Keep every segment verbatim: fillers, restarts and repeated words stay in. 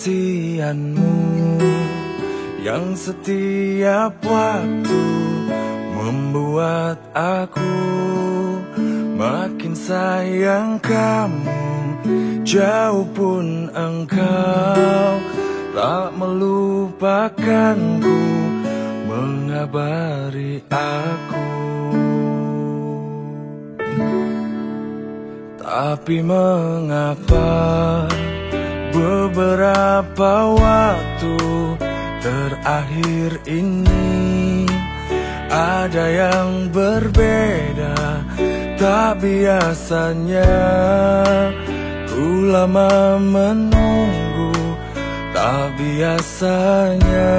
perhatianmu yang setiap waktu membuat aku makin sayang kamu. Jauh pun engkau tak melupakanku, mengabari aku. Tapi mengapa beberapa waktu terakhir ini ada yang berbeda? Tak biasanya ku lama menunggu, tak biasanya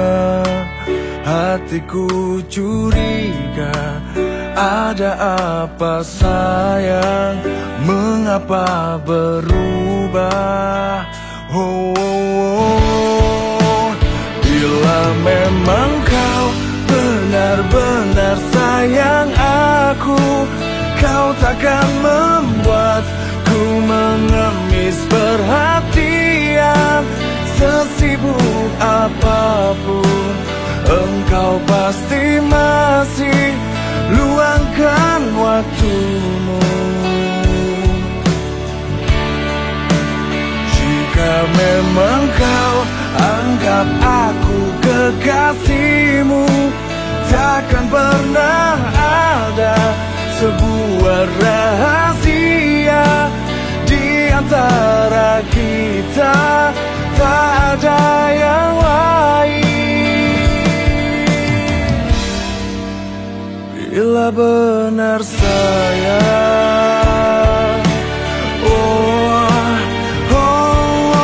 hatiku curiga. Ada apa sayang, mengapa berubah? Oh, oh, oh. Bila memang kau benar-benar sayang aku, kau takkan membuatku mengemis perhatian. Sesibuk apapun, engkau pasti masih luangkan waktumu. Jika memang kau anggap aku kekasihmu, takkan pernah ada sebuah rahasia di antara kita, tak ada yang lain. Bila benar sayang, oh, oh, oh.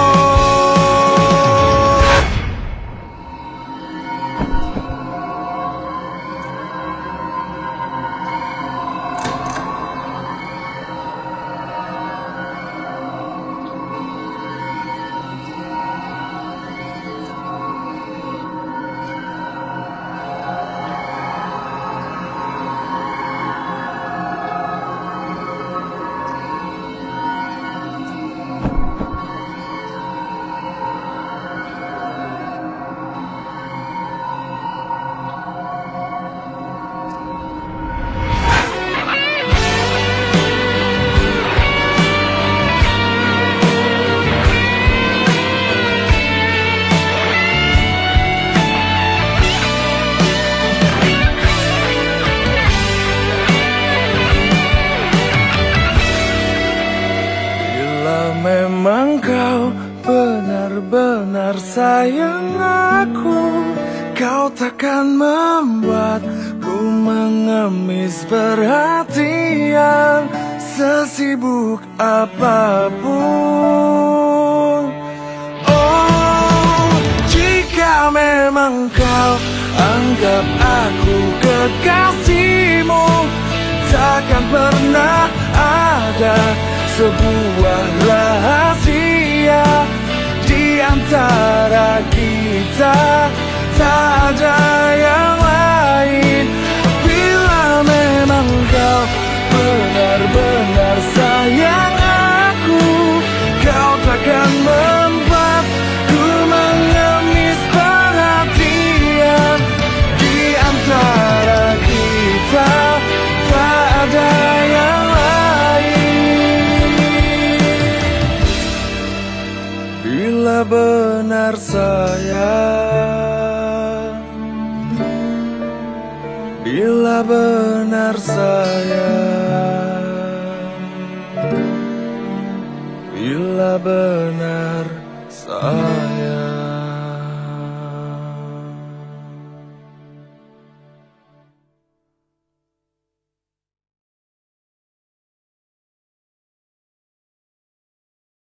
Memang kau benar-benar sayang aku, kau takkan membuatku mengemis perhatian. Sesibuk apapun, oh, jika memang kau anggap aku kekasihmu, takkan pernah ada sebuah rahasia di antara kita, tak ada yang lain. Bila memang kau benar-benar sayang aku, kau takkan membuatku mengemis perhatian. Di antara kita, tak ada yang bila benar sayang, bila benar sayang, bila benar sayang.